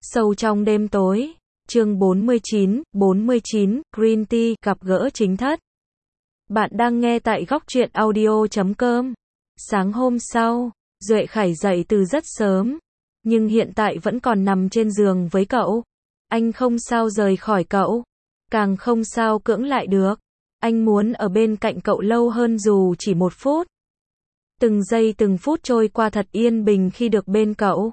Sâu trong đêm tối, chương 49, Green Tea, gặp gỡ chính thất. Bạn đang nghe tại góc truyện audio.com. Sáng hôm sau, Duệ Khải dậy từ rất sớm, nhưng hiện tại vẫn còn nằm trên giường với cậu. Anh không sao rời khỏi cậu, càng không sao cưỡng lại được. Anh muốn ở bên cạnh cậu lâu hơn dù chỉ 1 phút. Từng giây từng phút trôi qua thật yên bình khi được bên cậu.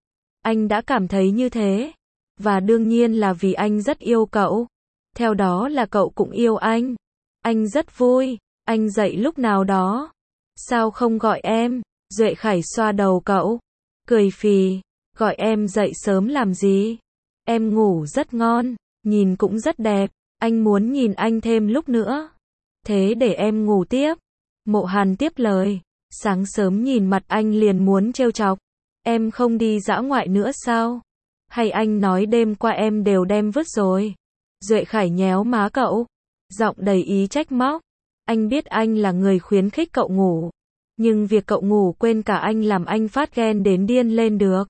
Anh đã cảm thấy như thế. Và đương nhiên là vì anh rất yêu cậu. Theo đó là cậu cũng yêu anh. Anh rất vui. Anh dậy lúc nào đó. Sao không gọi em? Duệ Khải xoa đầu cậu. Cười phì. Gọi em dậy sớm làm gì? Em ngủ rất ngon. Nhìn cũng rất đẹp. Anh muốn nhìn anh thêm lúc nữa. Thế để em ngủ tiếp. Mộ Hàn tiếp lời. Sáng sớm nhìn mặt anh liền muốn trêu chọc. Em không đi dã ngoại nữa sao? Hay anh nói đêm qua em đều đem vứt rồi? Duệ Khải nhéo má cậu. Giọng đầy ý trách móc. Anh biết anh là người khuyến khích cậu ngủ. Nhưng việc cậu ngủ quên cả anh làm anh phát ghen đến điên lên được.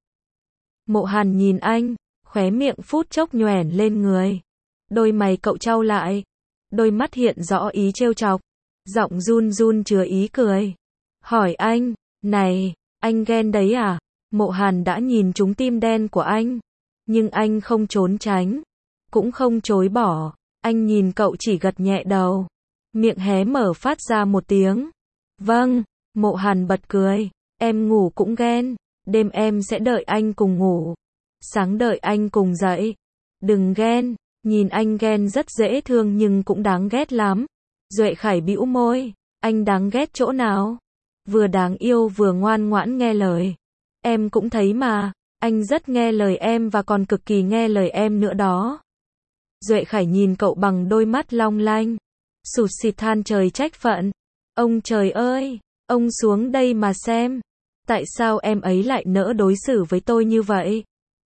Mộ Hàn nhìn anh, khóe miệng phút chốc nhoẻn lên người. Đôi mày cậu chau lại. Đôi mắt hiện rõ ý trêu chọc. Giọng run run chứa ý cười. Hỏi anh, này, anh ghen đấy à? Mộ Hàn đã nhìn trúng tim đen của anh. Nhưng anh không trốn tránh. Cũng không chối bỏ. Anh nhìn cậu chỉ gật nhẹ đầu. Miệng hé mở phát ra một tiếng. Vâng, Mộ Hàn bật cười. Em ngủ cũng ghen. Đêm em sẽ đợi anh cùng ngủ. Sáng đợi anh cùng dậy. Đừng ghen. Nhìn anh ghen rất dễ thương nhưng cũng đáng ghét lắm. Duệ Khải bĩu môi. Anh đáng ghét chỗ nào? Vừa đáng yêu vừa ngoan ngoãn nghe lời. Em cũng thấy mà, anh rất nghe lời em và còn cực kỳ nghe lời em nữa đó. Duệ Khải nhìn cậu bằng đôi mắt long lanh. Sụt sịt than trời trách phận. Ông trời ơi, ông xuống đây mà xem. Tại sao em ấy lại nỡ đối xử với tôi như vậy?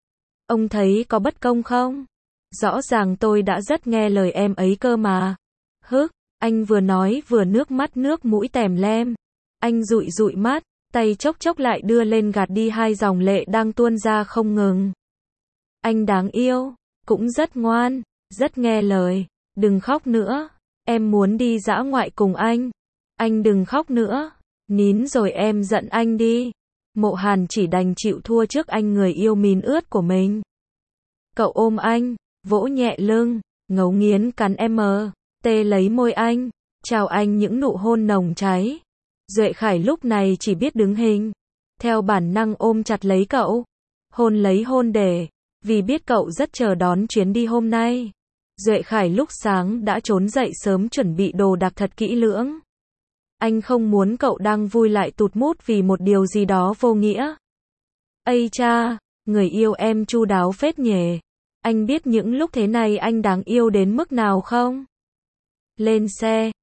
Ông thấy có bất công không? Rõ ràng tôi đã rất nghe lời em ấy cơ mà. Hức, anh vừa nói vừa nước mắt nước mũi tèm lem. Anh dụi dụi mắt, tay chốc chốc lại đưa lên gạt đi 2 dòng lệ đang tuôn ra không ngừng. Anh đáng yêu, cũng rất ngoan, rất nghe lời. Đừng khóc nữa, em muốn đi dã ngoại cùng anh. Anh đừng khóc nữa, nín rồi em giận anh đi. Mộ Hàn chỉ đành chịu thua trước anh người yêu mìn ướt của mình. Cậu ôm anh, vỗ nhẹ lưng, ngấu nghiến cắn em tê lấy môi anh, chào anh những nụ hôn nồng cháy. Duệ Khải lúc này chỉ biết đứng hình. Theo bản năng ôm chặt lấy cậu. Hôn lấy hôn để. Vì biết cậu rất chờ đón chuyến đi hôm nay. Duệ Khải lúc sáng đã trốn dậy sớm chuẩn bị đồ đạc thật kỹ lưỡng. Anh không muốn cậu đang vui lại tụt mút vì một điều gì đó vô nghĩa. Ây cha, người yêu em chu đáo phết nhỉ. Anh biết những lúc thế này anh đáng yêu đến mức nào không? Lên xe,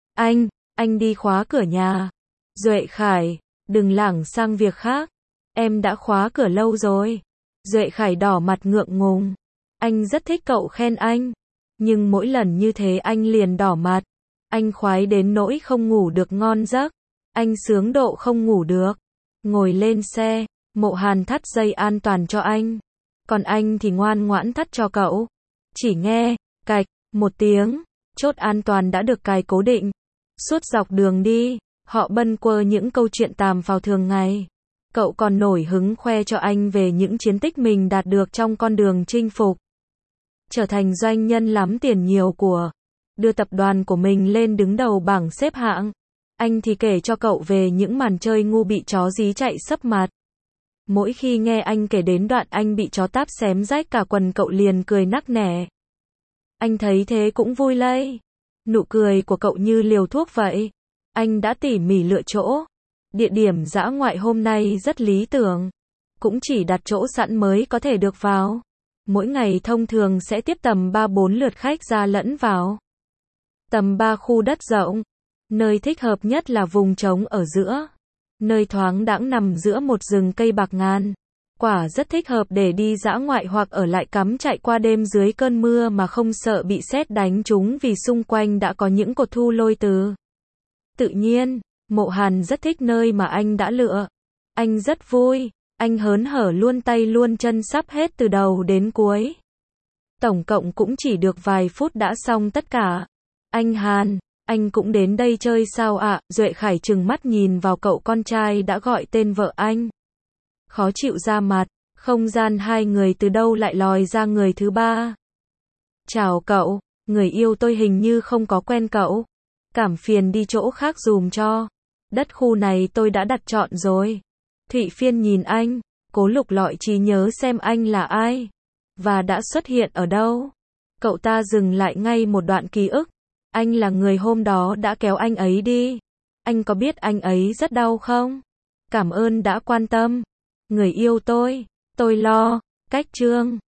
anh đi khóa cửa nhà. Duệ Khải, đừng lảng sang việc khác. Em đã khóa cửa lâu rồi. Duệ Khải đỏ mặt ngượng ngùng. Anh rất thích cậu khen anh. Nhưng mỗi lần như thế anh liền đỏ mặt. Anh khoái đến nỗi không ngủ được ngon giấc. Anh sướng độ không ngủ được. Ngồi lên xe, Mộ Hàn thắt dây an toàn cho anh. Còn anh thì ngoan ngoãn thắt cho cậu. Chỉ nghe, cạch, một tiếng, chốt an toàn đã được cài cố định. Suốt dọc đường đi, họ bâng quơ những câu chuyện tàm phào thường ngày. Cậu còn nổi hứng khoe cho anh về những chiến tích mình đạt được trong con đường chinh phục. Trở thành doanh nhân lắm tiền nhiều của. Đưa tập đoàn của mình lên đứng đầu bảng xếp hạng. Anh thì kể cho cậu về những màn chơi ngu bị chó dí chạy sấp mặt. Mỗi khi nghe anh kể đến đoạn anh bị chó táp xém rách cả quần cậu liền cười nắc nẻ. Anh thấy thế cũng vui lây. Nụ cười của cậu như liều thuốc vậy. Anh đã tỉ mỉ lựa chỗ. Địa điểm dã ngoại hôm nay rất lý tưởng. Cũng chỉ đặt chỗ sẵn mới có thể được vào. Mỗi ngày thông thường sẽ tiếp tầm 3-4 lượt khách ra lẫn vào. Tầm 3 khu đất rộng. Nơi thích hợp nhất là vùng trống ở giữa. Nơi thoáng đãng nằm giữa một rừng cây bạc ngàn. Quả rất thích hợp để đi dã ngoại hoặc ở lại cắm trại qua đêm dưới cơn mưa mà không sợ bị sét đánh trúng vì xung quanh đã có những cột thu lôi từ. Tự nhiên, Mộ Hàn rất thích nơi mà anh đã lựa. Anh rất vui, Anh hớn hở luôn tay luôn chân sắp hết từ đầu đến cuối. Tổng cộng cũng chỉ được vài phút đã xong tất cả. Anh Hàn, anh cũng đến đây chơi sao ạ? Duệ Khải trừng mắt nhìn vào cậu con trai đã gọi tên vợ anh. Khó chịu ra mặt, không gian hai người từ đâu lại lòi ra người thứ ba. Chào cậu, người yêu tôi hình như không có quen cậu. Cảm phiền đi chỗ khác dùm cho. Đất khu này tôi đã đặt chọn rồi. Thụy Phiên nhìn anh, cố lục lọi trí nhớ xem anh là ai. Và đã xuất hiện ở đâu. Cậu ta dừng lại ngay một đoạn ký ức. Anh là người hôm đó đã kéo anh ấy đi. Anh có biết anh ấy rất đau không? Cảm ơn đã quan tâm. Người yêu tôi lo. Cách chương